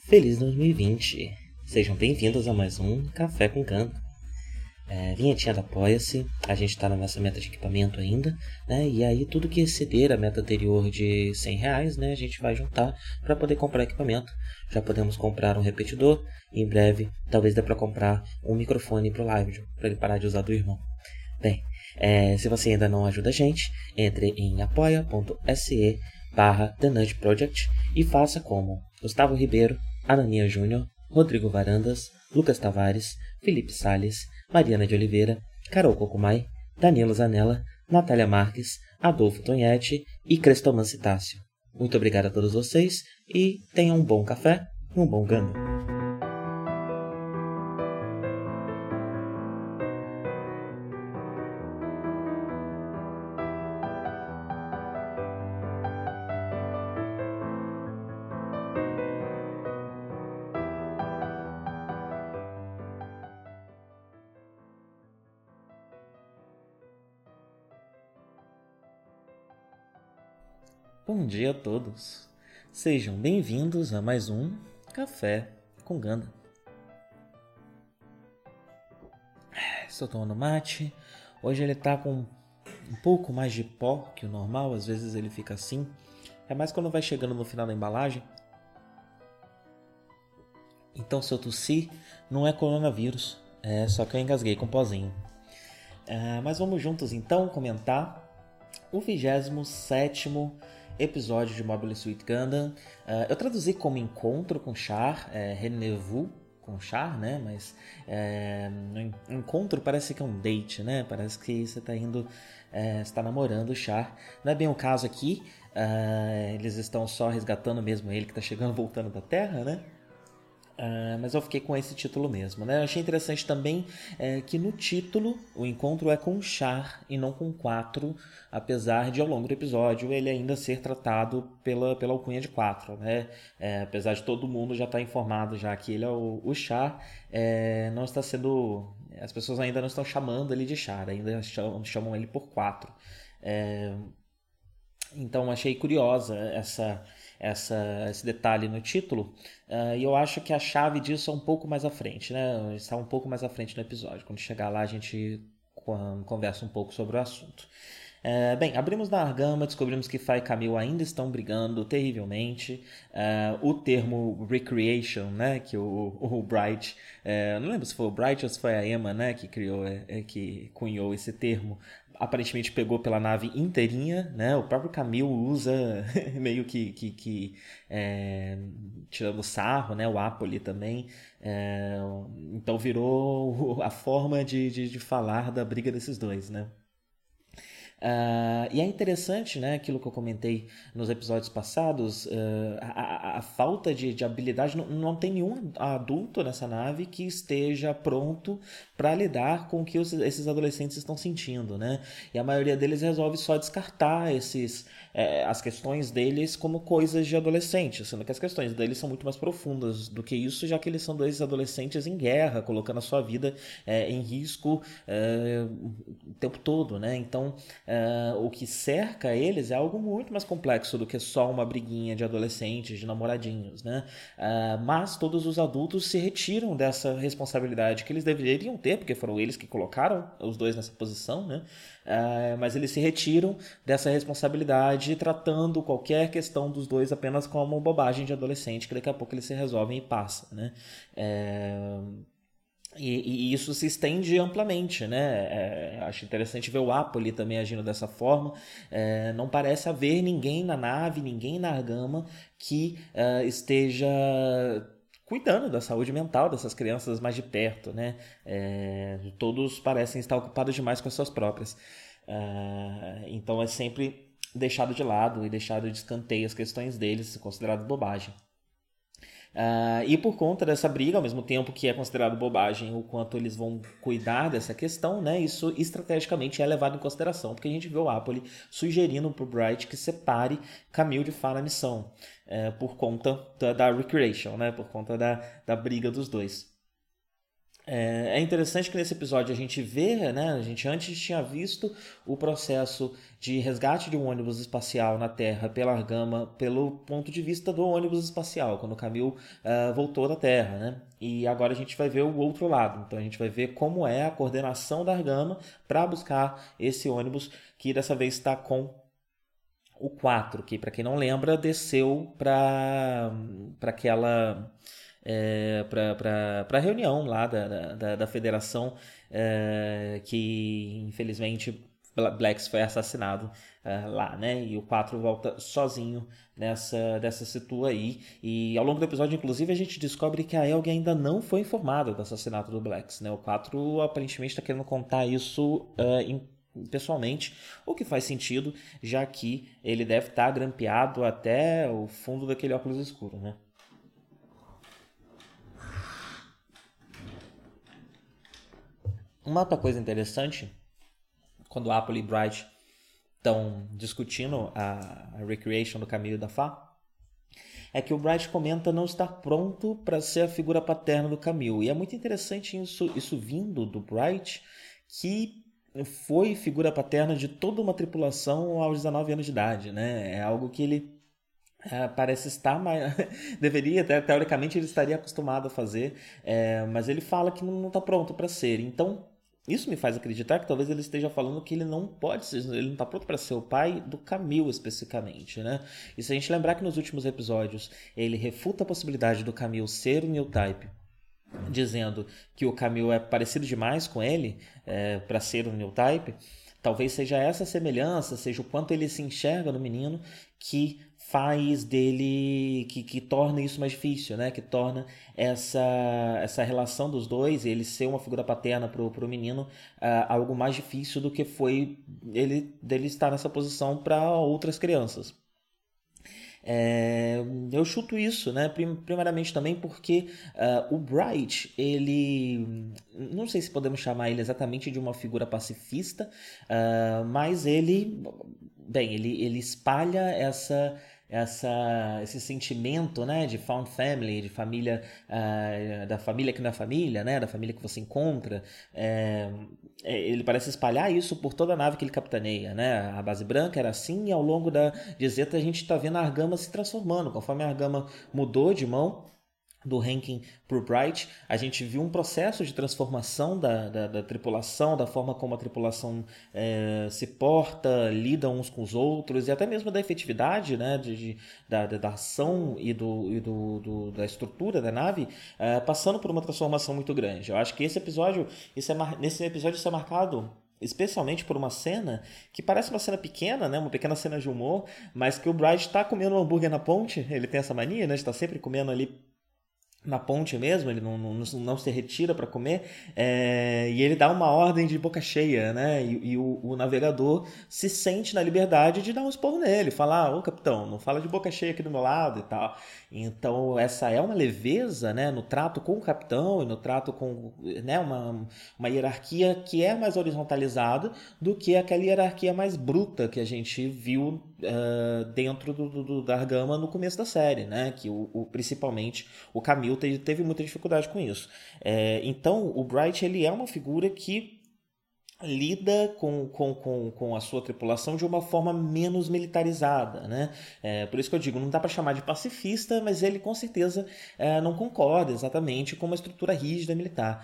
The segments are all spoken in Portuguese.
Feliz 2020! Sejam bem-vindos a mais um Café com Canto. Vinhetinha da Apoia-se, a gente está na nossa meta de equipamento ainda, né? E aí tudo que exceder a meta anterior de R$100, né, a gente vai juntar para poder comprar equipamento. Já podemos comprar um repetidor, e em breve talvez dê para comprar um microfone pro Live, para ele parar de usar do irmão. Bem, se você ainda não ajuda a gente, entre em apoia.se/The Nudge Project e faça como Gustavo Ribeiro, Anania Júnior, Rodrigo Varandas, Lucas Tavares, Felipe Salles, Mariana de Oliveira, Carol Cocumai, Danilo Zanella, Natália Marques, Adolfo Tonhetti e Crestoman Citácio. Muito obrigado a todos vocês e tenham um bom café e um bom gando. Bom dia a todos. Sejam bem-vindos a mais um Café com Ganda. Estou tomando mate. Hoje ele tá com um pouco mais de pó que o normal, às vezes ele fica assim. É mais quando vai chegando no final da embalagem. Então se eu tossir, não é coronavírus, é só que eu engasguei com pozinho. Mas vamos juntos então comentar o 27º episódio de Mobile Suit Gundam. Eu traduzi como Encontro com Char, Rendezvous com Char, né? Mas no encontro parece que é um date, né? Parece que você está indo, está namorando o Char. Não é bem o caso aqui. Eles estão só resgatando mesmo ele que está chegando, voltando da Terra, né? Mas eu fiquei com esse título mesmo, né? Eu achei interessante também que no título o encontro é com Char e não com 4, apesar de ao longo do episódio ele ainda ser tratado pela alcunha de 4, né? Apesar de todo mundo já estar informado já que ele é o Char, não está sendo... As pessoas ainda não estão chamando ele de Char, ainda chamam ele por 4. Então achei curiosa esse detalhe no título, e eu acho que a chave disso é um pouco mais à frente, né? Está um pouco mais à frente no episódio. Quando chegar lá a gente conversa um pouco sobre o assunto. Bem, abrimos na Argama, descobrimos que Fai e Camille ainda estão brigando terrivelmente. O termo recreation, né, que o Bright, não lembro se foi o Bright ou se foi a Emma, né, que criou, que cunhou esse termo, aparentemente pegou pela nave inteirinha, né? O próprio Camille usa meio que tirando sarro, né? O Apolly também. Então virou a forma de falar da briga desses dois, né? E é interessante, né, aquilo que eu comentei nos episódios passados, a falta de habilidade. Não tem nenhum adulto nessa nave que esteja pronto para lidar com o que esses adolescentes estão sentindo, né? E a maioria deles resolve só descartar as questões deles como coisas de adolescente, sendo que as questões deles são muito mais profundas do que isso, já que eles são dois adolescentes em guerra, colocando a sua vida em risco o tempo todo, né? Então o que cerca eles é algo muito mais complexo do que só uma briguinha de adolescentes, de namoradinhos, né? Mas todos os adultos se retiram dessa responsabilidade que eles deveriam ter, porque foram eles que colocaram os dois nessa posição, né? Mas eles se retiram dessa responsabilidade, tratando qualquer questão dos dois apenas como bobagem de adolescente, que daqui a pouco eles se resolvem e passa, né? E isso se estende amplamente, né? Acho interessante ver o Apolly também agindo dessa forma. Não parece haver ninguém na nave, ninguém na Argama que esteja cuidando da saúde mental dessas crianças mais de perto, né? Todos parecem estar ocupados demais com as suas próprias. Então é sempre deixado de lado e deixado de escanteio as questões deles, considerado bobagem. E por conta dessa briga, ao mesmo tempo que é considerado bobagem o quanto eles vão cuidar dessa questão, né, isso estrategicamente é levado em consideração, porque a gente vê o Apolly sugerindo pro Bright que separe Camille de Far na missão, por conta da recreation, né, por conta da briga dos dois. É interessante que nesse episódio a gente vê, né? A gente antes tinha visto o processo de resgate de um ônibus espacial na Terra pela Argama pelo ponto de vista do ônibus espacial, quando o Camil voltou da Terra, né? E agora a gente vai ver o outro lado. Então a gente vai ver como é a coordenação da Argama para buscar esse ônibus que dessa vez está com o 4, que para quem não lembra desceu para aquela para a reunião lá da federação, que infelizmente Blacks foi assassinado lá, né? E o 4 volta sozinho dessa situa aí. E ao longo do episódio, inclusive, a gente descobre que a Elg ainda não foi informada do assassinato do Blacks, né? O 4 aparentemente está querendo contar isso pessoalmente, o que faz sentido, já que ele deve estar grampeado até o fundo daquele óculos escuro, né? Uma outra coisa interessante, quando Apple e Bright estão discutindo a recreation do Camille da Fá, é que o Bright comenta não estar pronto para ser a figura paterna do Camille. E é muito interessante isso vindo do Bright, que foi figura paterna de toda uma tripulação aos 19 anos de idade, né? É algo que ele parece estar mais. Deveria, teoricamente, ele estaria acostumado a fazer, mas ele fala que não está pronto para ser. Então, isso me faz acreditar que talvez ele esteja falando que ele não pode ser, ele não está pronto para ser o pai do Camille especificamente, né? E se a gente lembrar que nos últimos episódios ele refuta a possibilidade do Camille ser o Newtype, dizendo que o Camille é parecido demais com ele para ser o Newtype, talvez seja essa semelhança, seja o quanto ele se enxerga no menino que faz dele, que torna isso mais difícil, né? Que torna essa relação dos dois, ele ser uma figura paterna pro menino, algo mais difícil do que foi dele estar nessa posição para outras crianças. Eu chuto isso, né? Primeiramente também porque o Bright, ele, não sei se podemos chamar ele exatamente de uma figura pacifista, mas ele espalha esse sentimento, né, de found family, de família, da família que não é família, né, da família que você encontra. Ele parece espalhar isso por toda a nave que ele capitaneia, né? A base branca era assim, e ao longo de Zeta a gente está vendo a Argama se transformando. Conforme a Argama mudou de mão do Rankin por Bright, a gente viu um processo de transformação da tripulação, da forma como a tripulação se porta, lida uns com os outros, e até mesmo da efetividade, né, da ação e da estrutura da nave, passando por uma transformação muito grande. Eu acho que nesse episódio isso é marcado especialmente por uma cena que parece uma cena pequena, né? Uma pequena cena de humor, mas que o Bright está comendo um hambúrguer na ponte. Ele tem essa mania, né, de estar sempre comendo ali na ponte mesmo, ele não se retira para comer, e ele dá uma ordem de boca cheia, né? E o navegador se sente na liberdade de dar um esporro nele, falar: ô capitão, não fala de boca cheia aqui do meu lado e tal. Então essa é uma leveza, né, no trato com o capitão e no trato com, né, uma hierarquia que é mais horizontalizada do que aquela hierarquia mais bruta que a gente viu dentro da Argama no começo da série, né? Que principalmente o Camille teve muita dificuldade com isso. Então o Bright, ele é uma figura que lida com a sua tripulação de uma forma menos militarizada, né? Por isso que eu digo, não dá para chamar de pacifista, mas ele com certeza não concorda exatamente com uma estrutura rígida militar.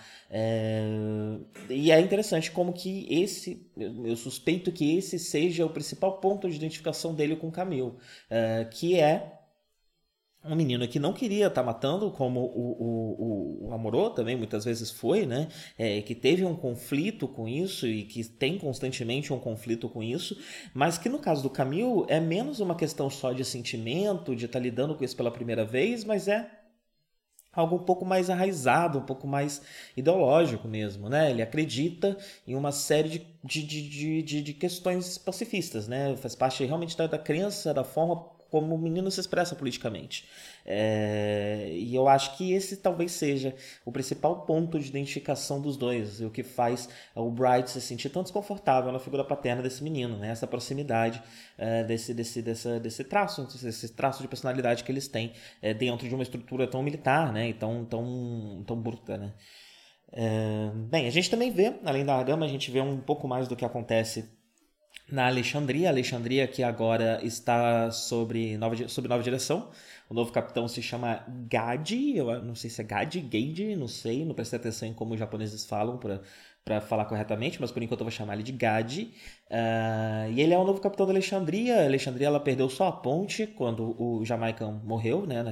E é interessante como que eu suspeito que esse seja o principal ponto de identificação dele com Camille, que é um menino que não queria estar matando, como o Amorô também muitas vezes foi, né? Que teve um conflito com isso e que tem constantemente um conflito com isso, mas que no caso do Camille é menos uma questão só de sentimento, de estar lidando com isso pela primeira vez, mas é algo um pouco mais arraizado, um pouco mais ideológico mesmo, né? Ele acredita em uma série de questões pacifistas, né? Faz parte realmente da crença, da forma como o menino se expressa politicamente. E eu acho que esse talvez seja o principal ponto de identificação dos dois, e o que faz o Bright se sentir tão desconfortável na figura paterna desse menino, né? Essa proximidade desse traço de personalidade que eles têm dentro de uma estrutura tão militar, né? E tão bruta, né? Bem, a gente também vê, além da Argama, a gente vê um pouco mais do que acontece na Alexandria. Alexandria que agora está sob nova direção. O novo capitão se chama Gadi, eu não sei se é Gadi, não sei, não prestei atenção em como os japoneses falam para falar corretamente, mas por enquanto eu vou chamar ele de Gadi. E ele é o novo capitão da Alexandria. A Alexandria ela perdeu só a ponte quando o Jamaican morreu, né?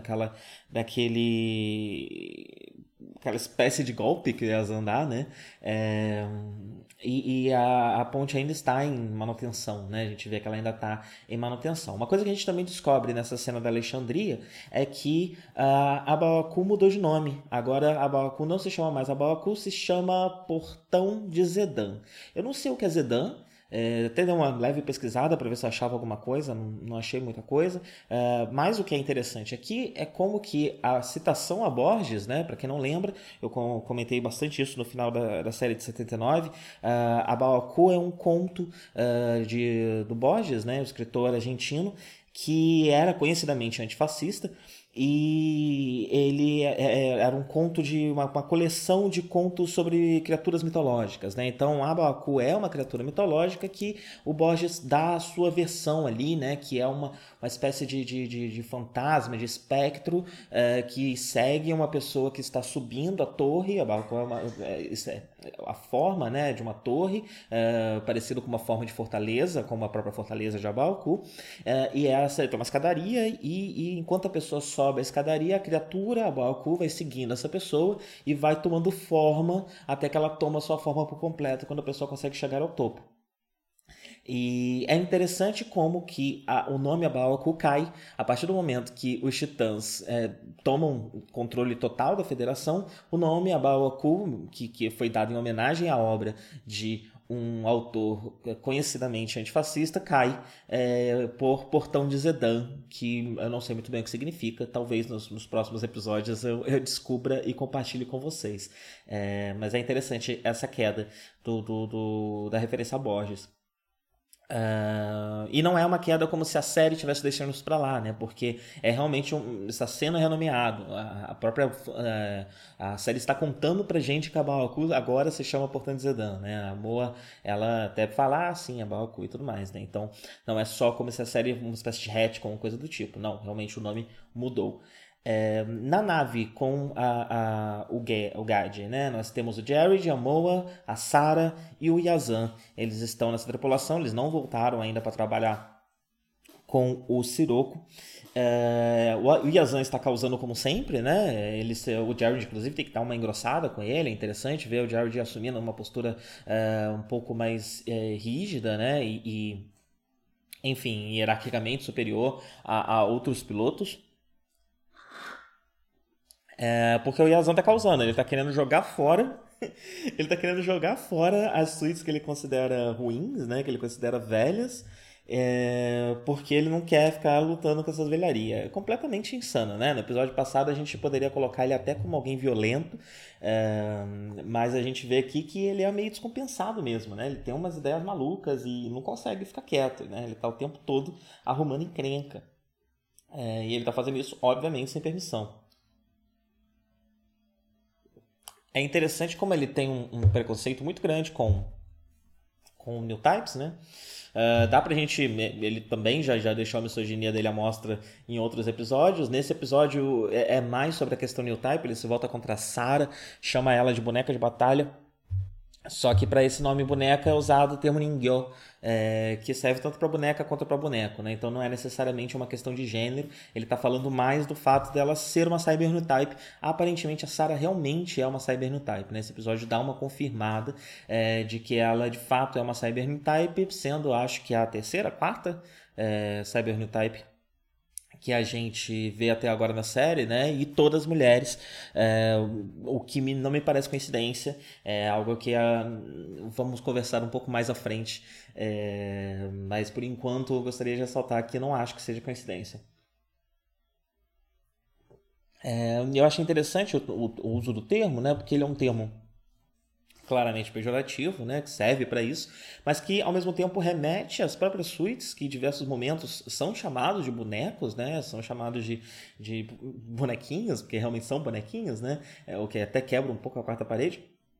Aquela espécie de golpe que elas andar, né? A ponte ainda está em manutenção, né? A gente vê que ela ainda está em manutenção. Uma coisa que a gente também descobre nessa cena da Alexandria é que Abaoku mudou de nome. Agora Abaoku não se chama mais Abaoku, se chama Portão de Zedan. Eu não sei o que é Zedan. Até dei uma leve pesquisada para ver se eu achava alguma coisa, não achei muita coisa. Mas o que é interessante aqui é como que a citação a Borges, né, para quem não lembra, eu comentei bastante isso no final da série de 79. Abaoku é um conto do Borges, né, o escritor argentino, que era conhecidamente antifascista. E ele era um conto de uma coleção de contos sobre criaturas mitológicas, né? Então Abaoku é uma criatura mitológica que o Borges dá a sua versão ali, né? Que é uma espécie de fantasma, de espectro que segue uma pessoa que está subindo a torre. Abaoku isso é a forma, né, de uma torre, parecido com uma forma de fortaleza, como a própria fortaleza de Abaoku. E essa tem uma escadaria e enquanto a pessoa sobe a escadaria, a criatura, Abaoku, vai seguindo essa pessoa e vai tomando forma até que ela toma sua forma por completo quando a pessoa consegue chegar ao topo. E é interessante como que o nome Abaoku cai a partir do momento que os titãs tomam controle total da federação. O nome Abaoku, que foi dado em homenagem à obra de um autor conhecidamente antifascista, cai por Portão de Zedan, que eu não sei muito bem o que significa. Talvez nos próximos episódios eu descubra e compartilhe com vocês. Mas é interessante essa queda da referência a Borges. E não é uma queda como se a série estivesse deixando isso pra lá, né? Porque é realmente essa cena renomeado. A própria a série está contando pra gente que a Abaoku agora se chama Portão de Zedan, né? A Moa, ela até fala assim, Abaoku e tudo mais, né? Então não é só como se a série uma espécie de retcon ou coisa do tipo. Não, realmente o nome mudou. Na nave com o Gad, né? Nós temos o Jared, a Moa, a Sarah e o Yazan. Eles estão nessa tripulação, eles não voltaram ainda para trabalhar com o Sirocco. O Yazan está causando como sempre, né? O Jared, inclusive, tem que dar uma engrossada com ele. É interessante ver o Jared assumindo uma postura um pouco mais rígida, né? Enfim, hierarquicamente superior a outros pilotos. Porque o Yazan tá causando, ele tá querendo jogar fora. Ele tá querendo jogar fora as suítes que ele considera ruins, né? Que ele considera velhas. Porque ele não quer ficar lutando com essas velharias. É completamente insano, né? No episódio passado a gente poderia colocar ele até como alguém violento. Mas a gente vê aqui que ele é meio descompensado mesmo, né? Ele tem umas ideias malucas e não consegue ficar quieto, né? Ele tá o tempo todo arrumando encrenca. E ele tá fazendo isso, obviamente, sem permissão. É interessante como ele tem um preconceito muito grande com new types, né? Dá pra gente. Ele também já deixou a misoginia dele à mostra em outros episódios. Nesse episódio é mais sobre a questão new type. Ele se volta contra a Sarah, chama ela de boneca de batalha. Só que para esse nome boneca é usado o termo Ningyo, que serve tanto para boneca quanto para boneco, né? Então não é necessariamente uma questão de gênero, ele está falando mais do fato dela ser uma Cyber New Type. Aparentemente a Sarah realmente é uma Cyber New Type, né? Esse episódio dá uma confirmada de que ela de fato é uma Cyber New Type, sendo acho que a terceira, quarta Cyber New Type que a gente vê até agora na série, né? E todas mulheres, o que não me parece coincidência, é algo que vamos conversar um pouco mais à frente, mas por enquanto eu gostaria de ressaltar que não acho que seja coincidência. Eu acho interessante o uso do termo, né? Porque ele é um termo claramente pejorativo, né, que serve para isso, mas que ao mesmo tempo remete às próprias suítes, que em diversos momentos são chamados de bonecos, né, são chamados de bonequinhos, porque realmente são bonequinhos, né, o que até quebra um pouco a quarta parede.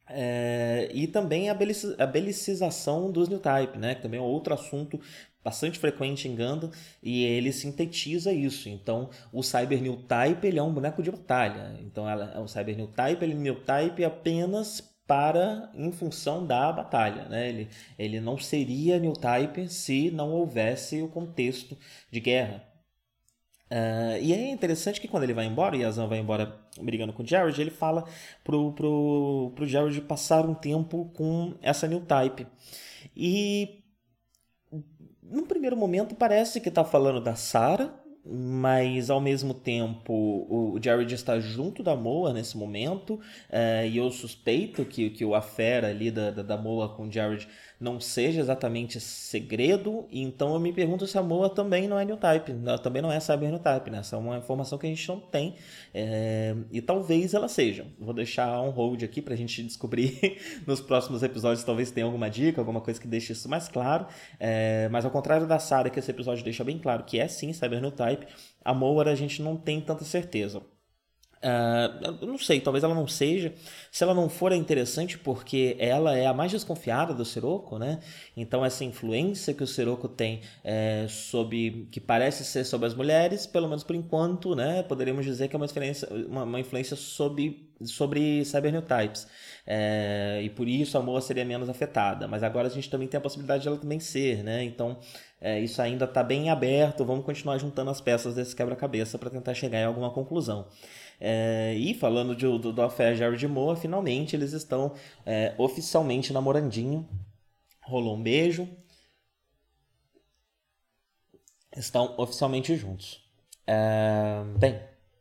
E também a belicização dos new type, né? Que também é outro assunto bastante frequente em Gundam, e ele sintetiza isso. Então, o Cyber New Type ele é um boneco de batalha. Então, o Cyber New Type ele é New Type apenas para em função da batalha, né? Ele não seria New Type se não houvesse o contexto de guerra. E é interessante que quando ele vai embora, e Yazan vai embora brigando com o Jared, ele fala pro Jared passar um tempo com essa New Type. E num primeiro momento parece que está falando da Sarah, mas ao mesmo tempo o Jared está junto da Moa nesse momento, e eu suspeito que o affair ali da Moa com o Jared não seja exatamente segredo, então eu me pergunto se a Moa também não é New Type, também não é Cyber New Type, né? Essa é uma informação que a gente não tem, e talvez ela seja. Vou deixar um hold aqui pra gente descobrir nos próximos episódios, talvez tenha alguma dica, alguma coisa que deixe isso mais claro, mas ao contrário da Sarah, que esse episódio deixa bem claro que é sim Cyber New Type, a Moa a gente não tem tanta certeza. Eu não sei, talvez ela não seja. Se ela não for, é interessante porque ela é a mais desconfiada do Sirocco, né? Então essa influência que o Sirocco tem que parece ser sobre as mulheres, pelo menos por enquanto, né? Poderíamos dizer que é uma influência sobre Cyber New Types. E por isso a Moa seria menos afetada. Mas agora a gente também tem a possibilidade de ela também ser, né? Então isso ainda está bem aberto. Vamos continuar juntando as peças desse quebra-cabeça para tentar chegar em alguma conclusão. E falando do affair Jared e Moa, finalmente eles estão oficialmente namorandinho. Rolou um beijo. Estão oficialmente juntos. Bem,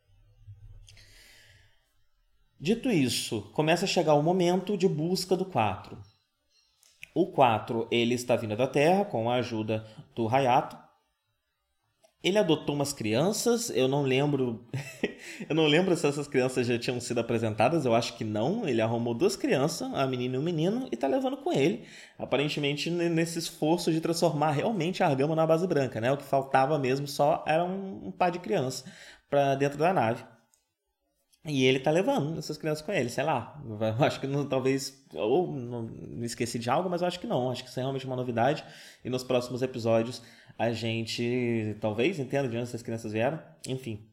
dito isso, começa a chegar o momento de busca do 4. O 4 ele está vindo da Terra com a ajuda do Hayato. Ele adotou umas crianças, eu não lembro eu não lembro se essas crianças já tinham sido apresentadas, eu acho que não. Ele arrumou 2 crianças, a menina e um menino, e tá levando com ele. Aparentemente nesse esforço de transformar realmente a Argama na base branca, né? O que faltava mesmo só era um par de crianças para dentro da nave. E ele tá levando essas crianças com ele, sei lá. Eu acho que não, talvez. Ou não me esqueci de algo, mas eu acho que não. Acho que isso é realmente uma novidade. E nos próximos episódios a gente talvez entenda de onde essas crianças vieram. Enfim.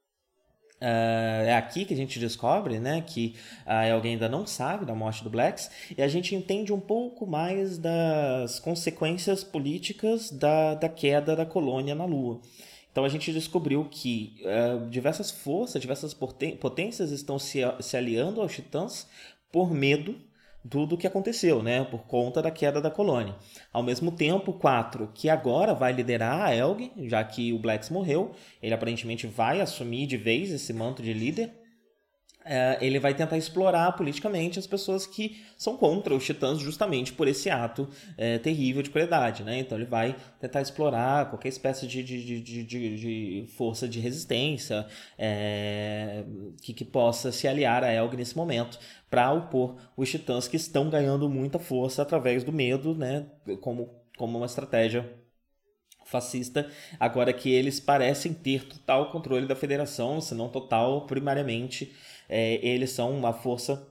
É aqui que a gente descobre, né, que a Elgin ainda não sabe da morte do Blacks, e a gente entende um pouco mais das consequências políticas da queda da colônia na Lua. Então a gente descobriu que diversas forças, diversas potências estão se aliando aos Titãs por medo do que aconteceu, né? Por conta da queda da colônia. Ao mesmo tempo, o 4, que agora vai liderar a Elg, já que o Blacks morreu, ele aparentemente vai assumir de vez esse manto de líder. Ele vai tentar explorar politicamente as pessoas que são contra os Titãs justamente por esse ato terrível de crueldade, né? Então ele vai tentar explorar qualquer espécie de força de resistência que possa se aliar a Elg nesse momento para opor os Titãs que estão ganhando muita força através do medo, né? Como uma estratégia fascista, agora que eles parecem ter total controle da federação, se não total, primariamente eles são uma força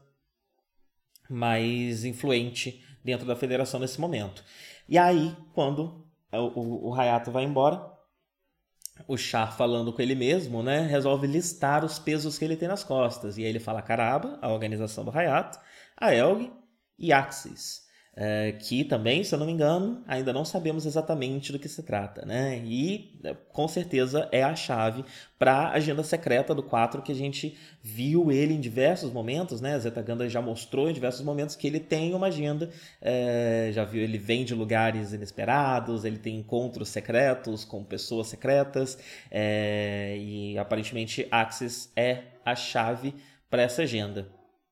mais influente dentro da federação nesse momento. E aí, quando o Hayato vai embora, o Char, falando com ele mesmo, né, resolve listar os pesos que ele tem nas costas. E aí ele fala Caraba, a organização do Hayato, a Elg e Axis. Que também, se eu não me engano, ainda não sabemos exatamente do que se trata, né? E com certeza é a chave para a agenda secreta do 4, que a gente viu ele em diversos momentos, né? A Zeta Gundam já mostrou em diversos momentos que ele tem uma agenda, já viu, ele vem de lugares inesperados, ele tem encontros secretos com pessoas secretas, e aparentemente Axis é a chave para essa agenda.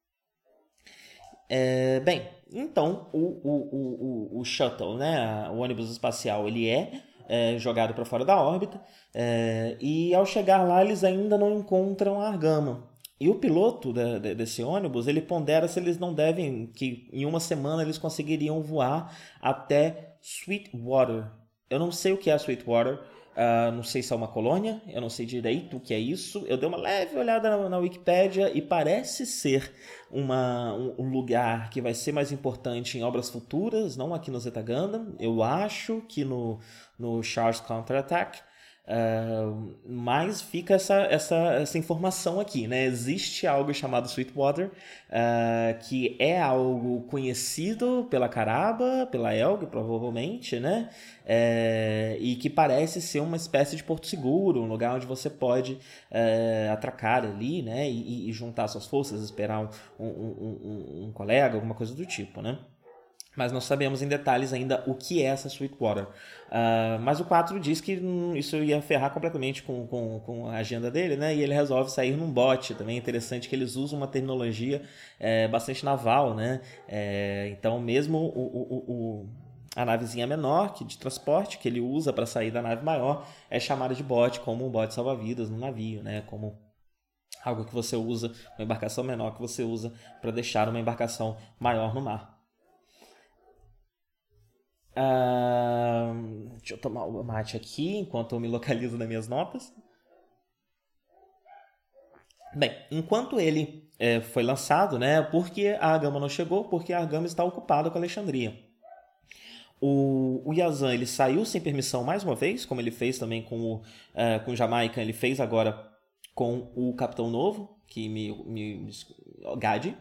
Bem, então o shuttle, né, o ônibus espacial, ele jogado para fora da órbita, e ao chegar lá eles ainda não encontram a Argama. E o piloto desse ônibus, ele pondera se eles não devem, que em uma semana eles conseguiriam voar até Sweetwater. Eu não sei o que é Sweetwater, Não sei se é uma colônia, eu não sei direito o que é isso. Eu dei uma leve olhada na Wikipédia e parece ser um lugar que vai ser mais importante em obras futuras, não aqui no Zeta Gundam. Eu acho que no Char's Counterattack. Mas fica essa informação aqui, né? Existe algo chamado Sweetwater, que é algo conhecido pela Caraba, pela Elg, provavelmente, né? E que parece ser uma espécie de porto seguro, um lugar onde você pode atracar ali, né? E juntar suas forças, esperar um colega, alguma coisa do tipo, né? Mas não sabemos em detalhes ainda o que é essa Sweetwater. Mas o 4 diz que isso ia ferrar completamente com a agenda dele, né? E ele resolve sair num bote. Também é interessante que eles usam uma terminologia bastante naval, né? Então, mesmo a navezinha menor de transporte que ele usa para sair da nave maior é chamada de bote, como um bote salva-vidas no navio, né? Como algo que você usa, uma embarcação menor que você usa para deixar uma embarcação maior no mar. Deixa eu tomar o mate aqui enquanto eu me localizo nas minhas notas. Bem, enquanto ele foi lançado, né? Porque a Gama não chegou? Porque a Gama está ocupada com Alexandria. O Yazan ele saiu sem permissão mais uma vez, como ele fez também com o Jamaica, ele fez agora com o Capitão Novo, que Gadi.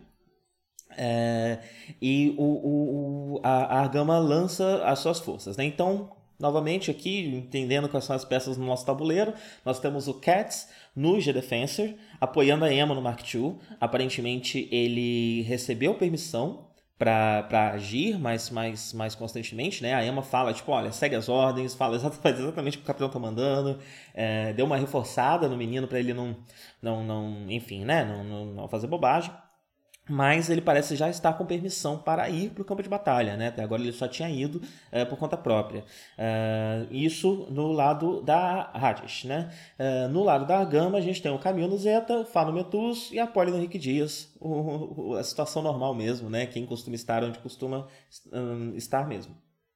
E a Argama lança as suas forças, né? Então, novamente aqui, entendendo quais são as peças no nosso tabuleiro, nós temos o Cats no G-Defensor, apoiando a Emma no Mark II. Aparentemente, ele recebeu permissão para agir mais constantemente, né? A Emma fala, tipo, olha, segue as ordens, faz exatamente o que o capitão tá mandando, deu uma reforçada no menino para ele não, enfim, né? Não fazer bobagem. Mas ele parece já estar com permissão para ir para o campo de batalha, né? Até agora ele só tinha ido por conta própria. Isso no lado da Hades, né? No lado da Argama a gente tem o Camilo Zeta, Fano Metus e a Polly Henrique Dias. A situação normal mesmo, né? Quem costuma estar onde costuma estar mesmo.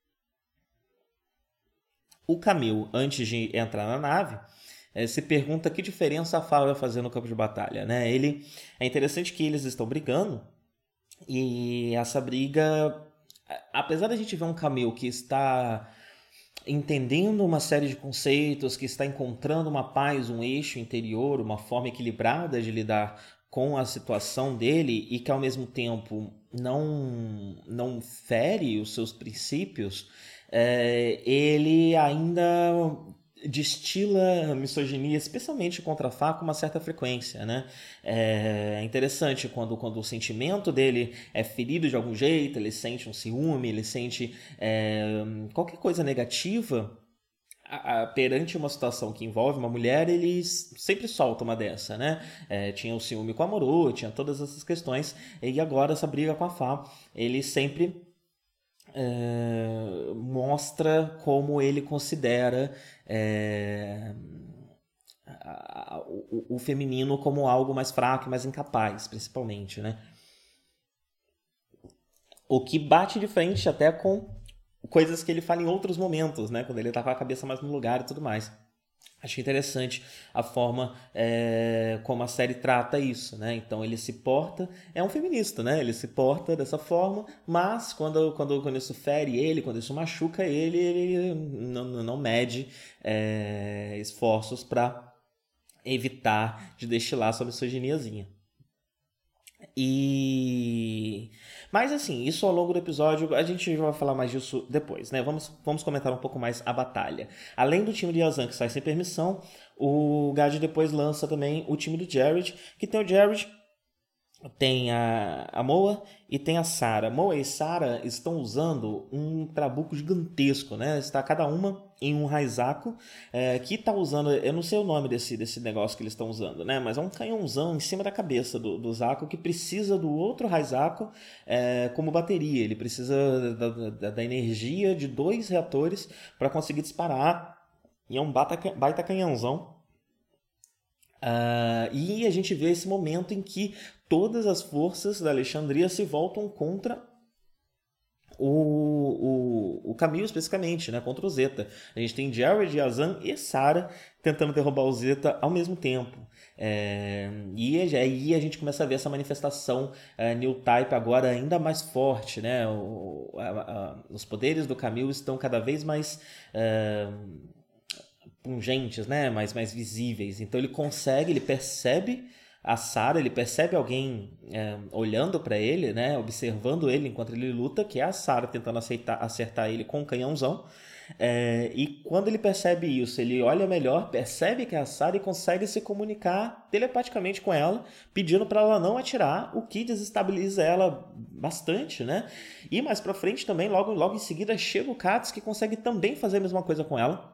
O Camil, antes de entrar na nave, se pergunta que diferença a Fala vai fazer no campo de batalha, né? É interessante que eles estão brigando e essa briga, apesar da gente ver um Camil que está entendendo uma série de conceitos, que está encontrando uma paz, um eixo interior, uma forma equilibrada de lidar com a situação dele e que ao mesmo tempo não fere os seus princípios, ele ainda destila misoginia, especialmente contra a Fá, com uma certa frequência, né? É interessante quando o sentimento dele é ferido de algum jeito, ele sente um ciúme, ele sente qualquer coisa negativa perante uma situação que envolve uma mulher, ele sempre solta uma dessa, né? Tinha o ciúme com a Amorô, tinha todas essas questões, e agora essa briga com a Fá, ele sempre mostra como ele considera o feminino como algo mais fraco, mais incapaz, principalmente, né? O que bate de frente até com coisas que ele fala em outros momentos, né? Quando ele tá com a cabeça mais no lugar e tudo mais. Achei interessante a forma como a série trata isso, né? Então ele se porta, é um feminista, né? Ele se porta dessa forma, mas quando isso fere ele, quando isso machuca ele não mede esforços para evitar de destilar sua misoginiazinha. Mas assim, isso ao longo do episódio, a gente vai falar mais disso depois, né? Vamos comentar um pouco mais a batalha. Além do time de Yazan que sai sem permissão, o Gad depois lança também o time do Jared, que tem o Jared, tem a Moa e tem a Sarah. Moa e Sarah estão usando um trabuco gigantesco, né? Está cada uma em um Raizaku, que está usando, eu não sei o nome desse negócio que eles estão usando, né? Mas é um canhãozão em cima da cabeça do Zaku que precisa do outro Raizaku como bateria. Ele precisa da energia de 2 reatores para conseguir disparar. E é um baita canhãozão. E a gente vê esse momento em que todas as forças da Alexandria se voltam contra o Camille especificamente, né, contra o Zeta. A gente tem Jared, Yazan e Sarah tentando derrubar o Zeta ao mesmo tempo. E aí a gente começa a ver essa manifestação New Type agora ainda mais forte, né? Os poderes do Camille estão cada vez mais pungentes, né? Mais visíveis. Então ele percebe a Sarah, ele percebe alguém olhando para ele, né? Observando ele enquanto ele luta, que é a Sarah tentando acertar ele com um canhãozão. E quando ele percebe isso, ele olha melhor, percebe que é a Sarah e consegue se comunicar telepaticamente com ela, pedindo para ela não atirar, o que desestabiliza ela bastante, né? E mais pra frente também, logo em seguida, chega o Katz, que consegue também fazer a mesma coisa com ela.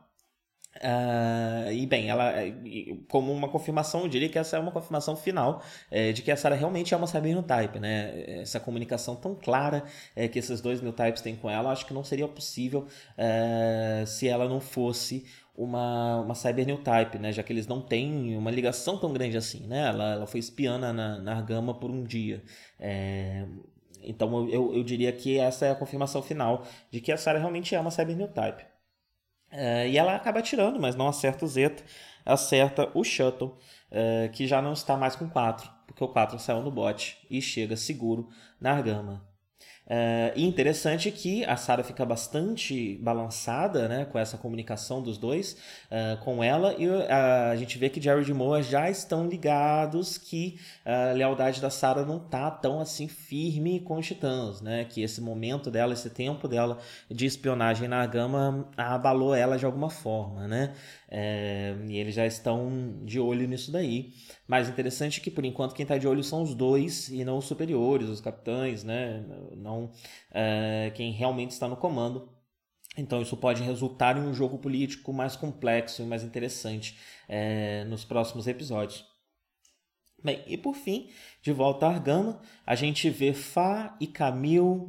E bem, ela, como uma confirmação, eu diria que essa é uma confirmação final de que a Sarah realmente é uma Cyber New Type, né? Essa comunicação tão clara que esses dois New Types têm com ela, acho que não seria possível se ela não fosse uma Cyber New Type, né? Já que eles não têm uma ligação tão grande assim, né? Ela foi espiã na Argama por um dia. Então eu diria que essa é a confirmação final de que a Sarah realmente é uma Cyber New Type. E ela acaba atirando, mas não acerta o Zeta, acerta o Shuttle, que já não está mais com 4, porque o 4 saiu no bot e chega seguro na Argama. E interessante que a Sarah fica bastante balançada, né, com essa comunicação dos dois com ela, e a gente vê que Jared e Moa já estão ligados que a lealdade da Sarah não tá tão assim firme com os Titãs, né, que esse momento dela, esse tempo dela de espionagem na Gama abalou ela de alguma forma, né, e eles já estão de olho nisso daí. Mais interessante que, por enquanto, quem está de olho são os dois e não os superiores, os capitães, né? Não quem realmente está no comando. Então isso pode resultar em um jogo político mais complexo e mais interessante nos próximos episódios. Bem, e por fim, de volta a Argama, a gente vê Fa e Camille.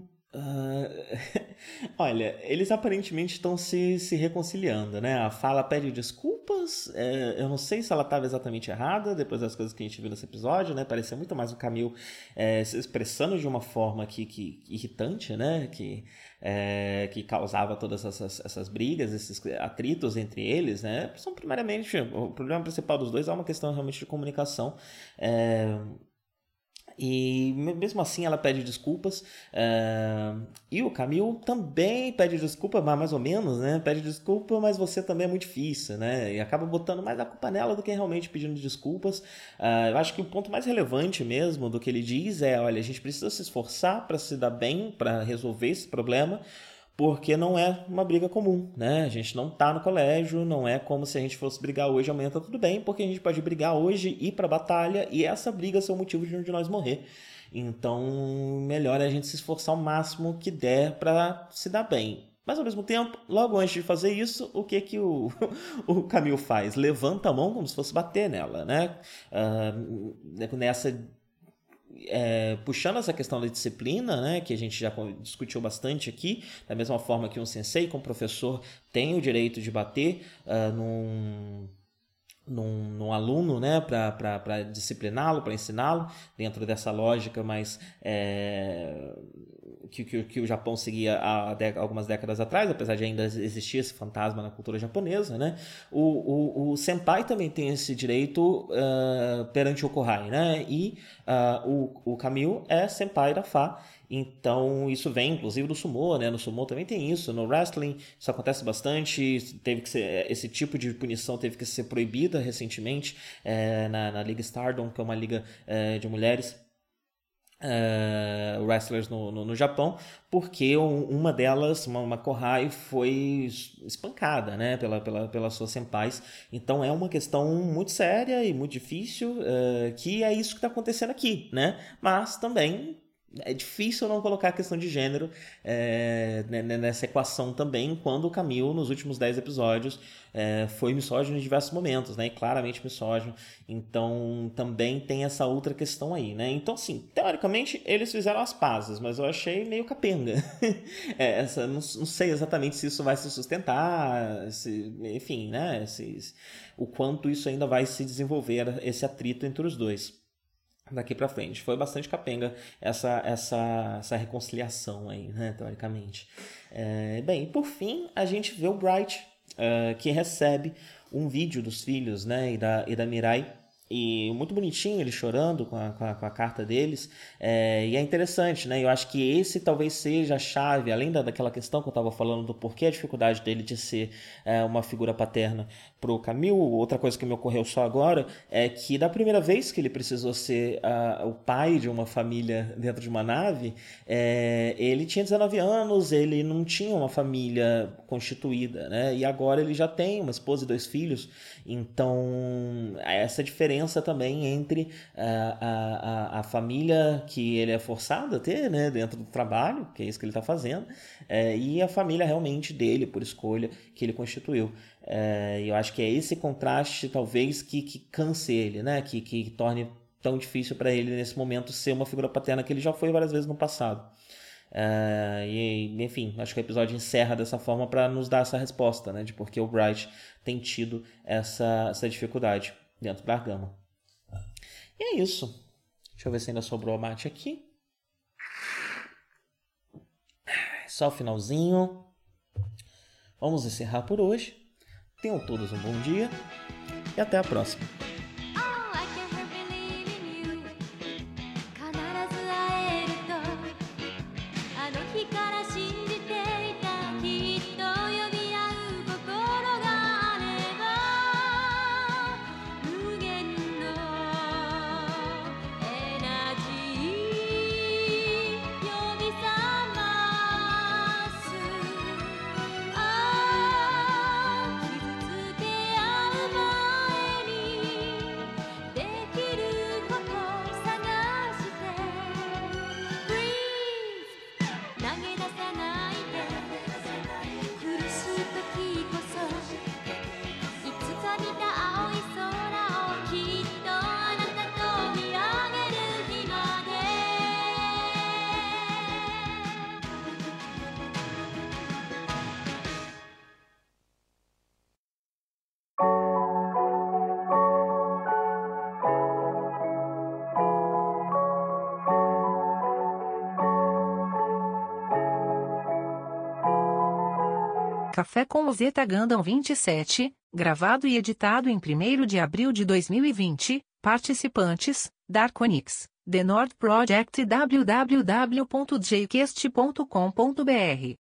Olha, eles aparentemente estão se reconciliando, né? A Fala pede desculpas. Eu não sei se ela estava exatamente errada depois das coisas que a gente viu nesse episódio, né? Parecia muito mais o Camille se expressando de uma forma que irritante, né? Que causava todas essas brigas, esses atritos entre eles, né? São primeiramente o problema principal dos dois é uma questão realmente de comunicação. E mesmo assim ela pede desculpas, e o Camille também pede desculpa, mais ou menos, né? Pede desculpa, mas você também é muito difícil, né? E acaba botando mais a culpa nela do que realmente pedindo desculpas. Eu acho que o ponto mais relevante mesmo do que ele diz é: olha, a gente precisa se esforçar para se dar bem, para resolver esse problema, porque não é uma briga comum, né? A gente não tá no colégio, não é como se a gente fosse brigar hoje, amanhã tá tudo bem, porque a gente pode brigar hoje, ir pra batalha, e essa briga ser o motivo de um de nós morrer. Então, melhor é a gente se esforçar o máximo que der pra se dar bem. Mas ao mesmo tempo, logo antes de fazer isso, o que o Camille faz? Levanta a mão como se fosse bater nela, né? Nessa puxando essa questão da disciplina, né, que a gente já discutiu bastante aqui, da mesma forma que um sensei como professor tem o direito de bater num aluno, né, para discipliná-lo, para ensiná-lo, dentro dessa lógica mais que o Japão seguia há algumas décadas atrás, apesar de ainda existir esse fantasma na cultura japonesa, né? O senpai também tem esse direito perante o Kohai, né? E o Camille é senpai da Fa. Então isso vem inclusive do sumô, né? No sumô também tem isso, no wrestling isso acontece bastante, teve que ser, esse tipo de punição teve que ser proibida recentemente na Liga Stardom, que é uma liga de mulheres wrestlers no Japão, porque uma delas, uma Kohai, foi espancada, né, pelas suas senpais. Então é uma questão muito séria e muito difícil, que é isso que está acontecendo aqui, né? Mas também é difícil não colocar a questão de gênero nessa equação também, quando o Camille, nos últimos 10 episódios, foi misógino em diversos momentos, né? E claramente misógino. Então, também tem essa outra questão aí, né? Então, sim, teoricamente, eles fizeram as pazes, mas eu achei meio capenga. Não sei exatamente se isso vai se sustentar, enfim, né? O quanto isso ainda vai se desenvolver, esse atrito entre os dois. daqui pra frente. Foi bastante capenga essa reconciliação aí, né, teoricamente. Bem, por fim, a gente vê o Bright, que recebe um vídeo dos filhos, né, e da Mirai, e muito bonitinho, ele chorando com a carta deles, e é interessante, né? Eu acho que esse talvez seja a chave, além daquela questão que eu estava falando do porquê a dificuldade dele de ser uma figura paterna pro Camille. Outra coisa que me ocorreu só agora é que da primeira vez que ele precisou ser o pai de uma família dentro de uma nave, ele tinha 19 anos, ele não tinha uma família constituída, né? E agora ele já tem uma esposa e 2 filhos, então essa diferença também entre a família que ele é forçado a ter, né, dentro do trabalho, que é isso que ele está fazendo, e a família realmente dele, por escolha, que ele constituiu. E eu acho que é esse contraste, talvez, que canse ele, né, que torne tão difícil para ele, nesse momento, ser uma figura paterna que ele já foi várias vezes no passado. Enfim, acho que o episódio encerra dessa forma para nos dar essa resposta, né, de por que o Bright tem tido essa dificuldade dentro da Argama. E é isso. Deixa eu ver se ainda sobrou a mate aqui. Só o finalzinho. Vamos encerrar por hoje. Tenham todos um bom dia e até a próxima. Café com o Zeta Gundam 27, gravado e editado em 1º de abril de 2020, participantes, Darkonix, The Nord Project e www.jcast.com.br.